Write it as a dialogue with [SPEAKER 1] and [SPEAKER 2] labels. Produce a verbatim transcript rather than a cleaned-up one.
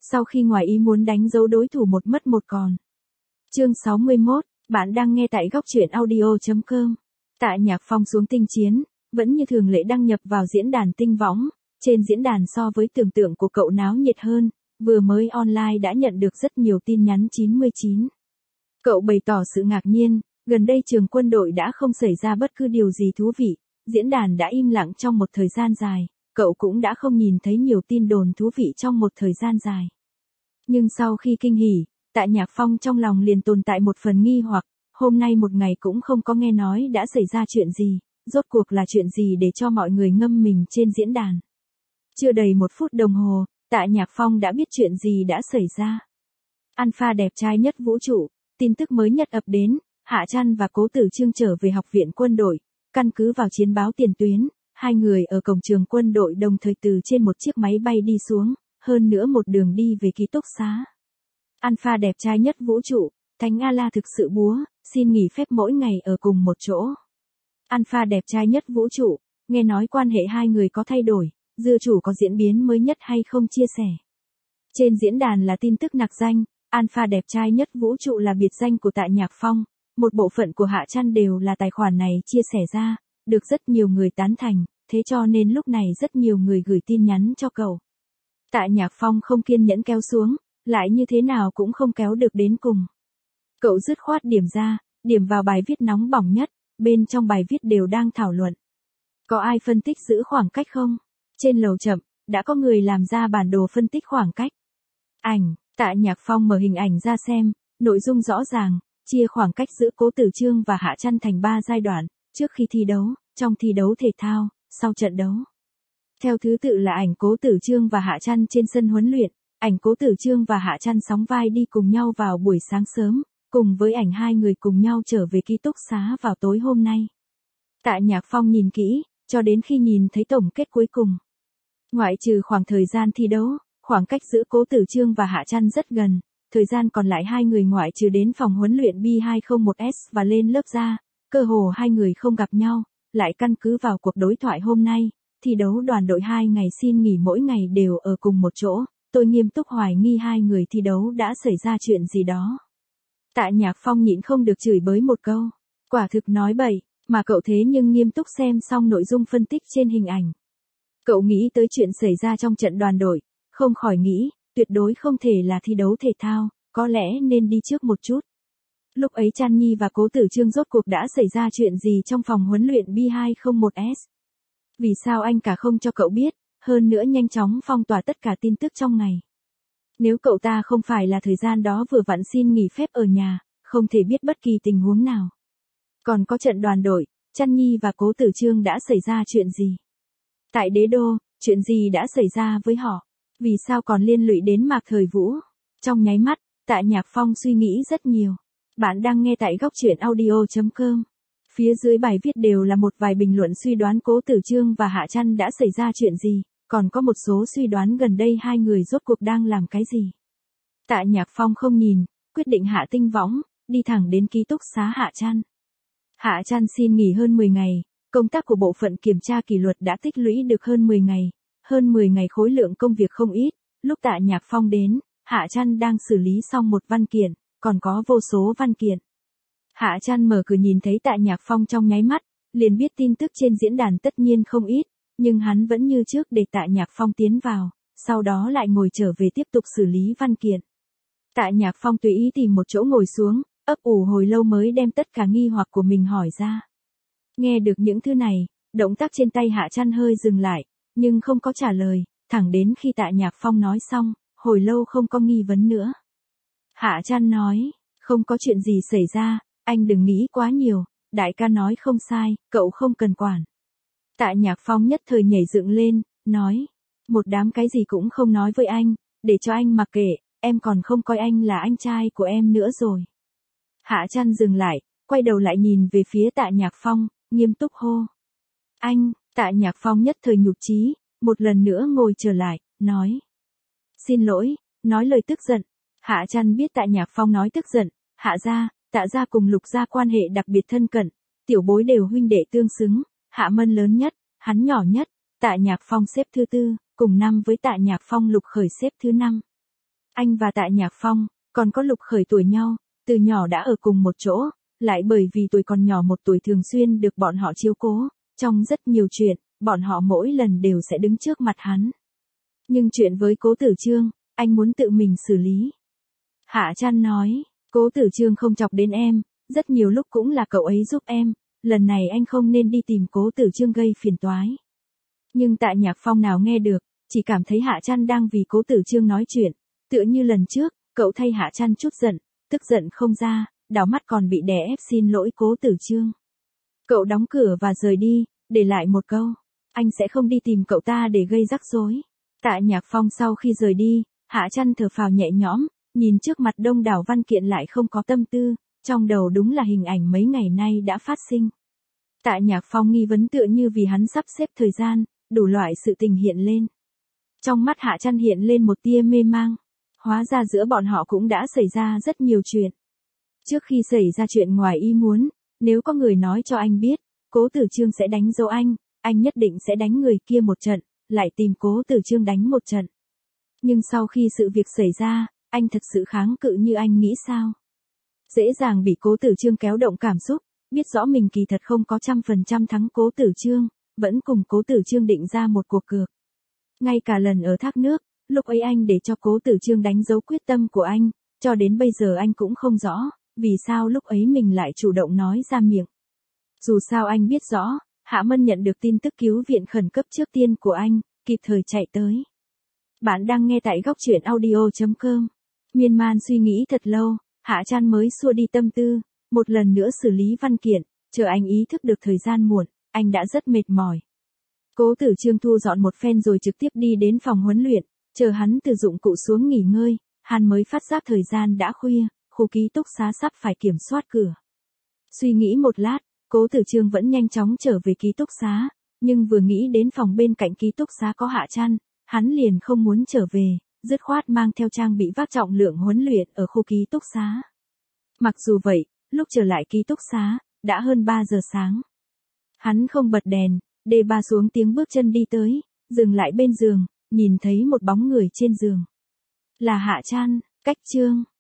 [SPEAKER 1] sau khi ngoài ý muốn đánh dấu đối thủ một mất một còn. Chương sáu mươi mốt, bạn đang nghe tại góc truyện audio chấm com. Tạ Nhạc Phong xuống tinh chiến, vẫn như thường lệ đăng nhập vào diễn đàn tinh võng, trên diễn đàn so với tưởng tượng của cậu náo nhiệt hơn, vừa mới online đã nhận được rất nhiều tin nhắn chín mươi chín. Cậu bày tỏ sự ngạc nhiên, gần đây trường quân đội đã không xảy ra bất cứ điều gì thú vị, diễn đàn đã im lặng trong một thời gian dài, cậu cũng đã không nhìn thấy nhiều tin đồn thú vị trong một thời gian dài. Nhưng sau khi kinh hỉ, Tạ Nhạc Phong trong lòng liền tồn tại một phần nghi hoặc, hôm nay một ngày cũng không có nghe nói đã xảy ra chuyện gì, rốt cuộc là chuyện gì để cho mọi người ngâm mình trên diễn đàn. Chưa đầy một phút đồng hồ, Tạ Nhạc Phong đã biết chuyện gì đã xảy ra. Alpha đẹp trai nhất vũ trụ, tin tức mới nhất ập đến, Hạ Trăn và Cố Tử Chương trở về học viện quân đội, căn cứ vào chiến báo tiền tuyến, hai người ở cổng trường quân đội đồng thời từ trên một chiếc máy bay đi xuống, hơn nữa một đường đi về ký túc xá. Alpha đẹp trai nhất vũ trụ, Thánh A-la thực sự búa, xin nghỉ phép mỗi ngày ở cùng một chỗ. Alpha đẹp trai nhất vũ trụ, nghe nói quan hệ hai người có thay đổi, dư chủ có diễn biến mới nhất hay không chia sẻ. Trên diễn đàn là tin tức nặc danh, Alpha đẹp trai nhất vũ trụ là biệt danh của Tạ Nhạc Phong, một bộ phận của Hạ Trăn đều là tài khoản này chia sẻ ra, được rất nhiều người tán thành, thế cho nên lúc này rất nhiều người gửi tin nhắn cho cậu. Tạ Nhạc Phong không kiên nhẫn kéo xuống, lại như thế nào cũng không kéo được đến cùng. Cậu dứt khoát điểm ra, điểm vào bài viết nóng bỏng nhất, bên trong bài viết đều đang thảo luận. Có ai phân tích giữ khoảng cách không? Trên lầu chậm, đã có người làm ra bản đồ phân tích khoảng cách. Ảnh, Tạ Nhạc Phong mở hình ảnh ra xem, nội dung rõ ràng, chia khoảng cách giữa Cố Tử Chương và Hạ Trăn thành ba giai đoạn, trước khi thi đấu, trong thi đấu thể thao, sau trận đấu. Theo thứ tự là ảnh Cố Tử Chương và Hạ Trăn trên sân huấn luyện, ảnh Cố Tử Chương và Hạ Trăn sóng vai đi cùng nhau vào buổi sáng sớm, cùng với ảnh hai người cùng nhau trở về ký túc xá vào tối hôm nay. Tạ Nhạc Phong nhìn kỹ, cho đến khi nhìn thấy tổng kết cuối cùng. Ngoại trừ khoảng thời gian thi đấu, khoảng cách giữa Cố Tử Chương và Hạ Trăn rất gần, thời gian còn lại hai người ngoại trừ đến phòng huấn luyện B hai không một S và lên lớp ra, cơ hồ hai người không gặp nhau, lại căn cứ vào cuộc đối thoại hôm nay, thi đấu đoàn đội hai ngày xin nghỉ mỗi ngày đều ở cùng một chỗ, tôi nghiêm túc hoài nghi hai người thi đấu đã xảy ra chuyện gì đó. Tạ Nhạc Phong nhịn không được chửi bới một câu, quả thực nói bậy, mà cậu thế nhưng nghiêm túc xem xong nội dung phân tích trên hình ảnh. Cậu nghĩ tới chuyện xảy ra trong trận đoàn đội, không khỏi nghĩ, tuyệt đối không thể là thi đấu thể thao, có lẽ nên đi trước một chút. Lúc ấy Trăn Nhi và Cố Tử Chương rốt cuộc đã xảy ra chuyện gì trong phòng huấn luyện B hai không một S? Vì sao anh cả không cho cậu biết, hơn nữa nhanh chóng phong tỏa tất cả tin tức trong ngày? Nếu cậu ta không phải là thời gian đó vừa vặn xin nghỉ phép ở nhà, không thể biết bất kỳ tình huống nào. Còn có trận đoàn đội, Trăn Nhi và Cố Tử Chương đã xảy ra chuyện gì? Tại Đế Đô, chuyện gì đã xảy ra với họ? Vì sao còn liên lụy đến Mạc Thời Vũ? Trong nháy mắt, Tạ Nhạc Phong suy nghĩ rất nhiều. Bạn đang nghe tại góc truyện audio chấm com. Phía dưới bài viết đều là một vài bình luận suy đoán Cố Tử Chương và Hạ Trăn đã xảy ra chuyện gì, còn có một số suy đoán gần đây hai người rốt cuộc đang làm cái gì. Tạ Nhạc Phong không nhìn, quyết định hạ tinh võng, đi thẳng đến ký túc xá Hạ Trăn. Hạ Trăn xin nghỉ hơn mười ngày, công tác của bộ phận kiểm tra kỷ luật đã tích lũy được hơn mười ngày, hơn mười ngày khối lượng công việc không ít, lúc Tạ Nhạc Phong đến, Hạ Trăn đang xử lý xong một văn kiện, còn có vô số văn kiện. Hạ Trăn mở cửa nhìn thấy Tạ Nhạc Phong trong nháy mắt, liền biết tin tức trên diễn đàn tất nhiên không ít, nhưng hắn vẫn như trước để Tạ Nhạc Phong tiến vào, sau đó lại ngồi trở về tiếp tục xử lý văn kiện. Tạ Nhạc Phong tùy ý tìm một chỗ ngồi xuống, ấp ủ hồi lâu mới đem tất cả nghi hoặc của mình hỏi ra. Nghe được những thứ này, động tác trên tay Hạ Trăn hơi dừng lại, nhưng không có trả lời, thẳng đến khi Tạ Nhạc Phong nói xong, hồi lâu không có nghi vấn nữa. Hạ Trăn nói, không có chuyện gì xảy ra, anh đừng nghĩ quá nhiều, đại ca nói không sai, cậu không cần quản. Tạ Nhạc Phong nhất thời nhảy dựng lên, nói, một đám cái gì cũng không nói với anh, để cho anh mặc kệ, em còn không coi anh là anh trai của em nữa rồi. Hạ Trăn dừng lại, quay đầu lại nhìn về phía Tạ Nhạc Phong, nghiêm túc hô. Anh, Tạ Nhạc Phong nhất thời nhục chí, một lần nữa ngồi trở lại, nói. Xin lỗi, nói lời tức giận. Hạ Trăn biết Tạ Nhạc Phong nói tức giận, Hạ gia, Tạ gia cùng Lục gia quan hệ đặc biệt thân cận, tiểu bối đều huynh đệ tương xứng, Hạ Mân lớn nhất, hắn nhỏ nhất, Tạ Nhạc Phong xếp thứ tư, cùng năm với Tạ Nhạc Phong Lục Khởi xếp thứ năm. Anh và Tạ Nhạc Phong, còn có Lục Khởi tuổi nhau, từ nhỏ đã ở cùng một chỗ, lại bởi vì tuổi còn nhỏ một tuổi thường xuyên được bọn họ chiếu cố, trong rất nhiều chuyện, bọn họ mỗi lần đều sẽ đứng trước mặt hắn. Nhưng chuyện với Cố Tử Trương, anh muốn tự mình xử lý. Hạ Trăn nói, Cố Tử Trương không chọc đến em, rất nhiều lúc cũng là cậu ấy giúp em, lần này anh không nên đi tìm Cố Tử Trương gây phiền toái. Nhưng Tạ Nhạc Phong nào nghe được, chỉ cảm thấy Hạ Trăn đang vì Cố Tử Trương nói chuyện, tựa như lần trước, cậu thay Hạ Trăn chút giận, tức giận không ra, đảo mắt còn bị đè ép xin lỗi Cố Tử Trương. Cậu đóng cửa và rời đi, để lại một câu, anh sẽ không đi tìm cậu ta để gây rắc rối. Tạ Nhạc Phong sau khi rời đi, Hạ Trăn thở phào nhẹ nhõm, nhìn trước mặt đông đảo văn kiện lại không có tâm tư, trong đầu đúng là hình ảnh mấy ngày nay đã phát sinh. Tạ Nhạc Phong nghi vấn tựa như vì hắn sắp xếp thời gian, đủ loại sự tình hiện lên. Trong mắt Hạ Trăn hiện lên một tia mê mang, hóa ra giữa bọn họ cũng đã xảy ra rất nhiều chuyện. Trước khi xảy ra chuyện ngoài ý muốn, nếu có người nói cho anh biết, Cố Tử Trương sẽ đánh dấu anh, anh nhất định sẽ đánh người kia một trận, lại tìm Cố Tử Trương đánh một trận. Nhưng sau khi sự việc xảy ra, anh thật sự kháng cự như anh nghĩ sao? Dễ dàng bị Cố Tử Trương kéo động cảm xúc, biết rõ mình kỳ thật không có trăm phần trăm thắng Cố Tử Trương, vẫn cùng Cố Tử Trương định ra một cuộc cược. Ngay cả lần ở thác nước, lúc ấy anh để cho Cố Tử Trương đánh dấu quyết tâm của anh, cho đến bây giờ anh cũng không rõ, vì sao lúc ấy mình lại chủ động nói ra miệng. Dù sao anh biết rõ, Hạ Mân nhận được tin tức cứu viện khẩn cấp trước tiên của anh, kịp thời chạy tới. Bạn đang nghe tại góc truyện audio chấm com. Miên man suy nghĩ thật lâu, Hạ Trăn mới xua đi tâm tư, một lần nữa xử lý văn kiện, chờ anh ý thức được thời gian muộn, anh đã rất mệt mỏi. Cố Tử Trương thu dọn một phen rồi trực tiếp đi đến phòng huấn luyện, chờ hắn từ dụng cụ xuống nghỉ ngơi, hắn mới phát giác thời gian đã khuya, khu ký túc xá sắp phải kiểm soát cửa. Suy nghĩ một lát, Cố Tử Trương vẫn nhanh chóng trở về ký túc xá, nhưng vừa nghĩ đến phòng bên cạnh ký túc xá có Hạ Trăn, hắn liền không muốn trở về, dứt khoát mang theo trang bị vác trọng lượng huấn luyện ở khu ký túc xá. Mặc dù vậy, lúc trở lại ký túc xá, đã hơn ba giờ sáng. Hắn không bật đèn, đề ba xuống tiếng bước chân đi tới, dừng lại bên giường, nhìn thấy một bóng người trên giường. Là Hạ Trăn, cách Trương.